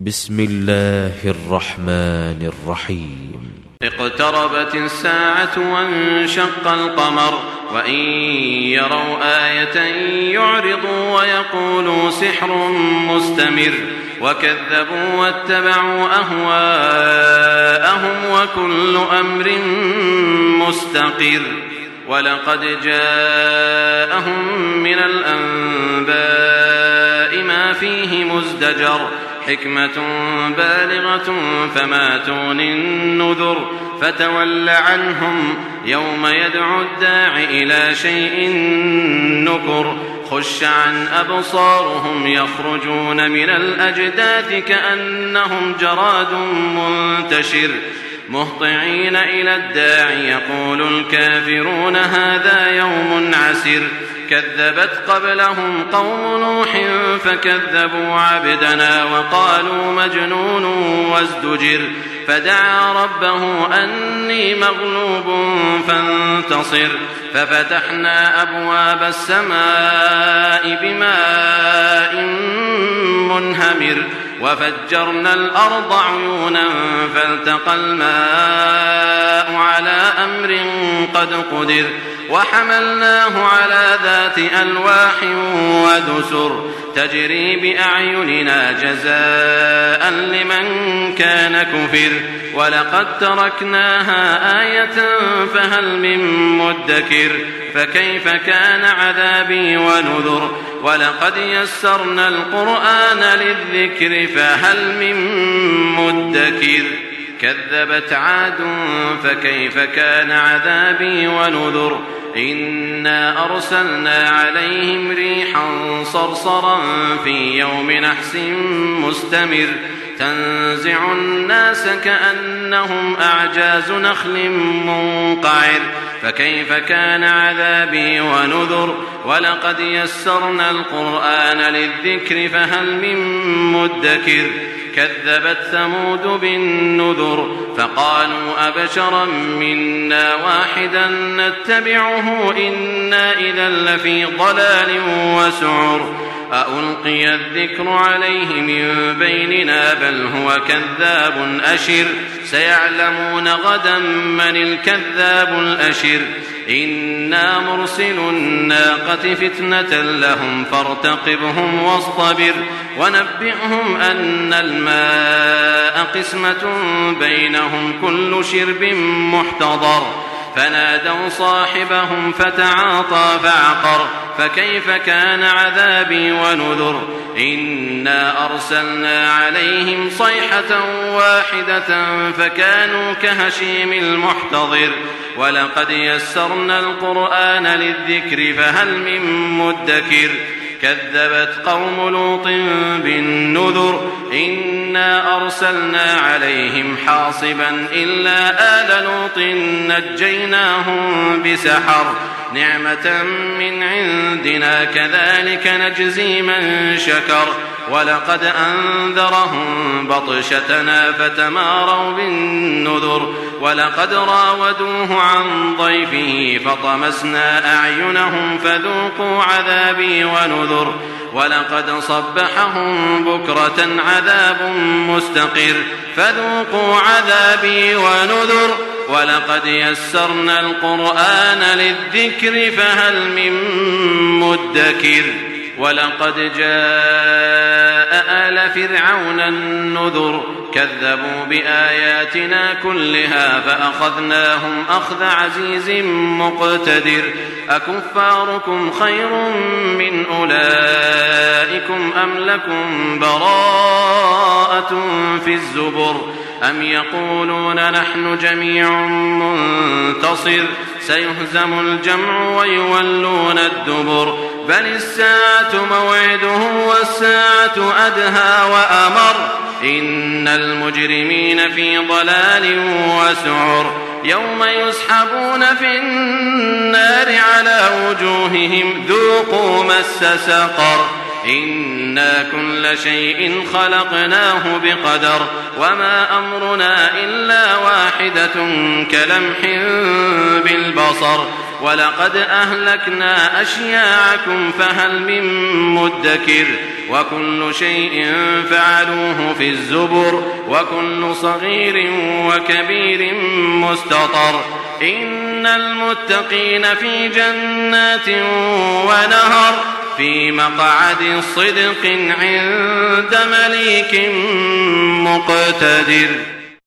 بسم الله الرحمن الرحيم. اقتربت الساعة وانشق القمر وإن يروا آية يعرضوا ويقولوا سحر مستمر وكذبوا واتبعوا أهواءهم وكل أمر مستقر. ولقد جاءهم من الأنباء ما فيه مزدجر حكمة بالغة فما تغني النذر فتول عنهم يوم يدعو الداع إلى شيء نكر خش عن أبصارهم يخرجون من الأجداث كأنهم جراد منتشر مهطعين إلى الداع يقول الكافرون هذا يوم عسر. كذبت قبلهم قوم نوح فكذبوا عبدنا وقالوا مجنون وازدجر فدعا ربه أني مغلوب فانتصر ففتحنا أبواب السماء بماء منهمر وفجرنا الأرض عيونا فالتقى الماء على أمر قد قدر وحملناه على ذات ألواح ودسر تجري بأعيننا جزاء لمن كان كفر. ولقد تركناها آية فهل من مدكر فكيف كان عذابي ونذر. ولقد يسرنا القرآن للذكر فهل من مدكر. كذبت عاد فكيف كان عذابي ونذر. إنا أرسلنا عليهم ريحا صرصرا في يوم نحس مستمر تنزع الناس كأنهم أعجاز نخل منقعر فكيف كان عذابي ونذر. ولقد يسرنا القرآن للذكر فهل من مدكر. كذبت ثمود بالنذر فقالوا أبشرا منا واحدا نتبعه إنا إذا لفي ضلال وسعر أألقي الذكر عليه من بيننا بل هو كذاب أشر سيعلمون غدا من الكذاب الأشر. إنا مرسل الناقة فتنة لهم فارتقبهم واصطبر ونبئهم أن الماء قسمة بينهم كل شرب محتضر فنادوا صاحبهم فتعاطى فعقر فكيف كان عذابي ونذر. إنا أرسلنا عليهم صيحة واحدة فكانوا كهشيم المحتضر. ولقد يسرنا القرآن للذكر فهل من مدكر. كذبت قوم لوط بالنذر إنا أرسلنا عليهم حاصبا إلا آل لوط نجيناهم بسحر نعمة من عندنا كذلك نجزي من شكر. ولقد أنذرهم بطشتنا فتماروا بالنذر. ولقد راودوه عن ضيفه فطمسنا أعينهم فذوقوا عذابي ونذر. ولقد صبحهم بكرة عذاب مستقر فذوقوا عذابي ونذر. ولقد يسرنا القرآن للذكر فهل من مدكر. ولقد جاء آل فرعون النذر كذبوا بآياتنا كلها فأخذناهم أخذ عزيز مقتدر. أكفاركم خير من أولئكم أم لكم براءة في الزبر أم يقولون نحن جميع منتصر سيهزم الجمع ويولون الدبر بل الساعة موعدهم والساعة أدهى وأمر. إن المجرمين في ضلال وسعر يوم يسحبون في النار على وجوههم ذوقوا مس سقر. إنا كل شيء خلقناه بقدر وما أمرنا إلا واحدة كلمح بالبصر ولقد أهلكنا أشياعكم فهل من مدكر وكل شيء فعلوه في الزبر وكل صغير وكبير مستطر إن المتقين في جنات ونهر في مقعد صدق عند مليك مقتدر.